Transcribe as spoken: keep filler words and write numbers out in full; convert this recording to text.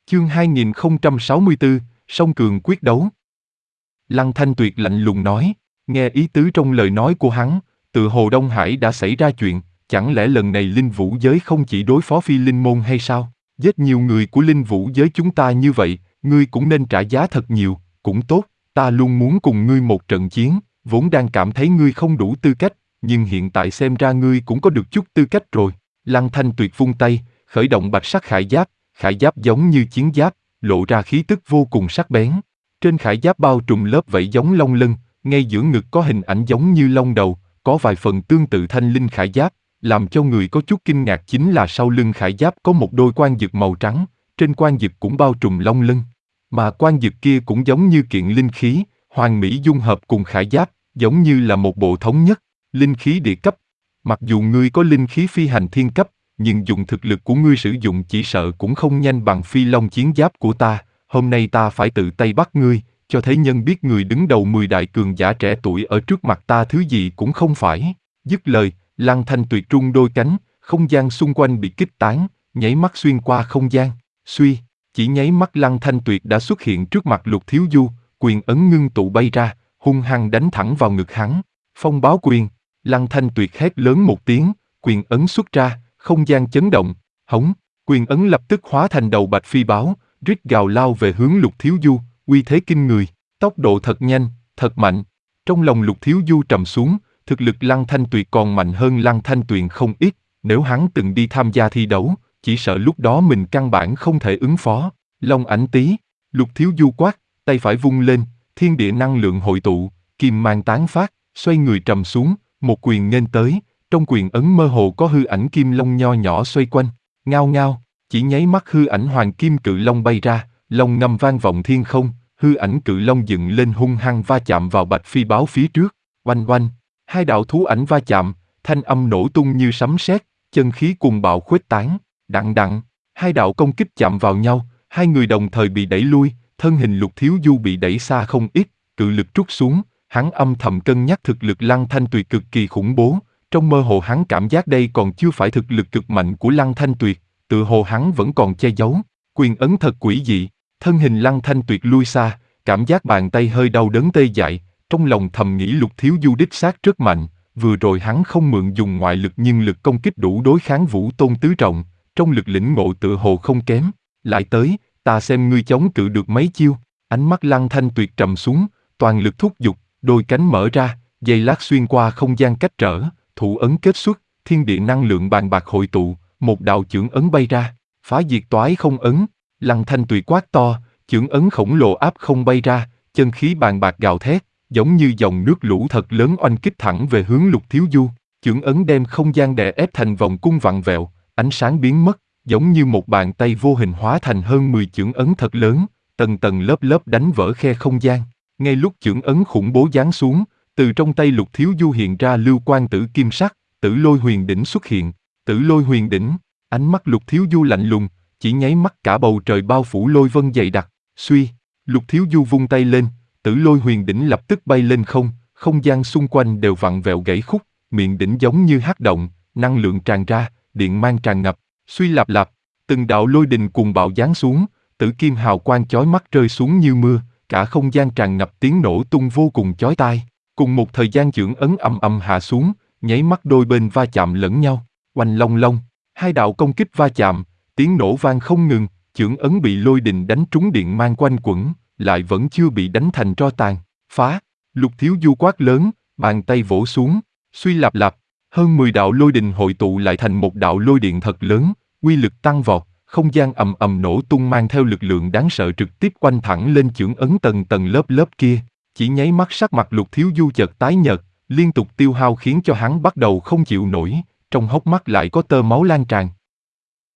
Chương hai nghìn không trăm sáu mươi tư, song cường quyết đấu. Lăng Thanh Tuyệt lạnh lùng nói, nghe ý tứ trong lời nói của hắn, tự hồ Đông Hải đã xảy ra chuyện, chẳng lẽ lần này linh vũ giới không chỉ đối phó phi linh môn hay sao? Giết nhiều người của linh vũ giới chúng ta như vậy, ngươi cũng nên trả giá thật nhiều, cũng tốt, ta luôn muốn cùng ngươi một trận chiến, vốn đang cảm thấy ngươi không đủ tư cách, nhưng hiện tại xem ra ngươi cũng có được chút tư cách rồi. Lăng Thanh Tuyệt vung tay, khởi động bạch sắc khải giáp, khải giáp giống như chiến giáp, lộ ra khí tức vô cùng sắc bén. Trên khải giáp bao trùm lớp vảy giống long lân, ngay giữa ngực có hình ảnh giống như long đầu, có vài phần tương tự thanh linh khải giáp, làm cho người có chút kinh ngạc chính là sau lưng khải giáp có một đôi quan dực màu trắng, trên quan dực cũng bao trùm long lân. Mà quan dực kia cũng giống như kiện linh khí, hoàn mỹ dung hợp cùng khải giáp, giống như là một bộ thống nhất, linh khí địa cấp. Mặc dù ngươi có linh khí phi hành thiên cấp, nhưng dùng thực lực của ngươi sử dụng chỉ sợ cũng không nhanh bằng phi long chiến giáp của ta. Hôm nay ta phải tự tay bắt ngươi, cho thế nhân biết người đứng đầu mười đại cường giả trẻ tuổi ở trước mặt ta thứ gì cũng không phải. Dứt lời, Lăng Thanh Tuyệt rung đôi cánh, không gian xung quanh bị kích tán, nháy mắt xuyên qua không gian. Suy, chỉ nháy mắt Lăng Thanh Tuyệt đã xuất hiện trước mặt Lục Thiếu Du, quyền ấn ngưng tụ bay ra, hung hăng đánh thẳng vào ngực hắn. Phong báo quyền, Lăng Thanh Tuyệt hét lớn một tiếng, quyền ấn xuất ra, không gian chấn động, hống, quyền ấn lập tức hóa thành đầu bạch phi báo, rít gào lao về hướng Lục Thiếu Du, uy thế kinh người, tốc độ thật nhanh, thật mạnh. Trong lòng Lục Thiếu Du trầm xuống, thực lực Lăng Thanh Tuyệt còn mạnh hơn Lăng Thanh Tuyền không ít, nếu hắn từng đi tham gia thi đấu, chỉ sợ lúc đó mình căn bản không thể ứng phó. Long ảnh tý, Lục Thiếu Du quát, tay phải vung lên, thiên địa năng lượng hội tụ, kim mang tán phát, xoay người trầm xuống, một quyền nghênh tới, trong quyền ấn mơ hồ có hư ảnh kim long nho nhỏ xoay quanh, ngao ngao, chỉ nháy mắt hư ảnh hoàng kim cự long bay ra, long ngâm vang vọng thiên không, hư ảnh cự long dựng lên hung hăng va chạm vào bạch phi báo phía trước, oanh oanh, hai đạo thú ảnh va chạm, thanh âm nổ tung như sấm sét, chân khí cuồng bạo khuếch tán, đặng đặng, hai đạo công kích chạm vào nhau, hai người đồng thời bị đẩy lui, thân hình Lục Thiếu Du bị đẩy xa không ít, cự lực trút xuống, hắn âm thầm cân nhắc thực lực Lăng Thanh Tuyệt cực kỳ khủng bố, trong mơ hồ hắn cảm giác đây còn chưa phải thực lực cực mạnh của Lăng Thanh Tuyệt, tự hồ hắn vẫn còn che giấu, quyền ấn thật quỷ dị, thân hình Lăng Thanh Tuyệt lui xa, cảm giác bàn tay hơi đau đớn tê dại, trong lòng thầm nghĩ Lục Thiếu Du đích xác rất mạnh, vừa rồi hắn không mượn dùng ngoại lực nhưng lực công kích đủ đối kháng Vũ Tôn tứ trọng, trong lực lĩnh ngộ tự hồ không kém, lại tới, ta xem ngươi chống cự được mấy chiêu, ánh mắt Lăng Thanh Tuyệt trầm xuống, toàn lực thúc giục, đôi cánh mở ra, giây lát xuyên qua không gian cách trở, thủ ấn kết xuất, thiên địa năng lượng bàn bạc hội tụ, một đạo chưởng ấn bay ra, phá diệt toái không ấn, Lăng Thanh Tuyệt quát to, chưởng ấn khổng lồ áp không bay ra, chân khí bàn bạc gào thét, giống như dòng nước lũ thật lớn oanh kích thẳng về hướng Lục Thiếu Du, chưởng ấn đem không gian đè ép thành vòng cung vặn vẹo, ánh sáng biến mất, giống như một bàn tay vô hình hóa thành hơn mười chưởng ấn thật lớn, tầng tầng lớp lớp đánh vỡ khe không gian. Ngay lúc chưởng ấn khủng bố giáng xuống, từ trong tay Lục Thiếu Du hiện ra lưu quang tử kim sắc, Tử Lôi Huyền Đỉnh xuất hiện. Tử Lôi Huyền Đỉnh, ánh mắt Lục Thiếu Du lạnh lùng, chỉ nháy mắt cả bầu trời bao phủ lôi vân dày đặc. Suy, Lục Thiếu Du vung tay lên, Tử Lôi Huyền Đỉnh lập tức bay lên không, không gian xung quanh đều vặn vẹo gãy khúc, miệng đỉnh giống như hắc động, năng lượng tràn ra, điện mang tràn ngập. Suy lạp lạp, từng đạo lôi đình cuồng bạo giáng xuống, tử kim hào quang chói mắt rơi xuống như mưa, cả không gian tràn ngập tiếng nổ tung vô cùng chói tai. Cùng một thời gian chưởng ấn ầm ầm hạ xuống, nháy mắt đôi bên va chạm lẫn nhau, oanh long long, hai đạo công kích va chạm, tiếng nổ vang không ngừng, chưởng ấn bị lôi đình đánh trúng điện mang quanh quẩn, lại vẫn chưa bị đánh thành tro tàn. Phá, Lục Thiếu Du quát lớn, bàn tay vỗ xuống, suy lạp lạp, hơn mười đạo lôi đình hội tụ lại thành một đạo lôi điện thật lớn, uy lực tăng vọt, không gian ầm ầm nổ tung mang theo lực lượng đáng sợ trực tiếp quanh thẳng lên chưởng ấn tầng tầng lớp lớp kia. Chỉ nháy mắt sắc mặt Lục Thiếu Du chợt tái nhợt, liên tục tiêu hao khiến cho hắn bắt đầu không chịu nổi, trong hốc mắt lại có tơ máu lan tràn.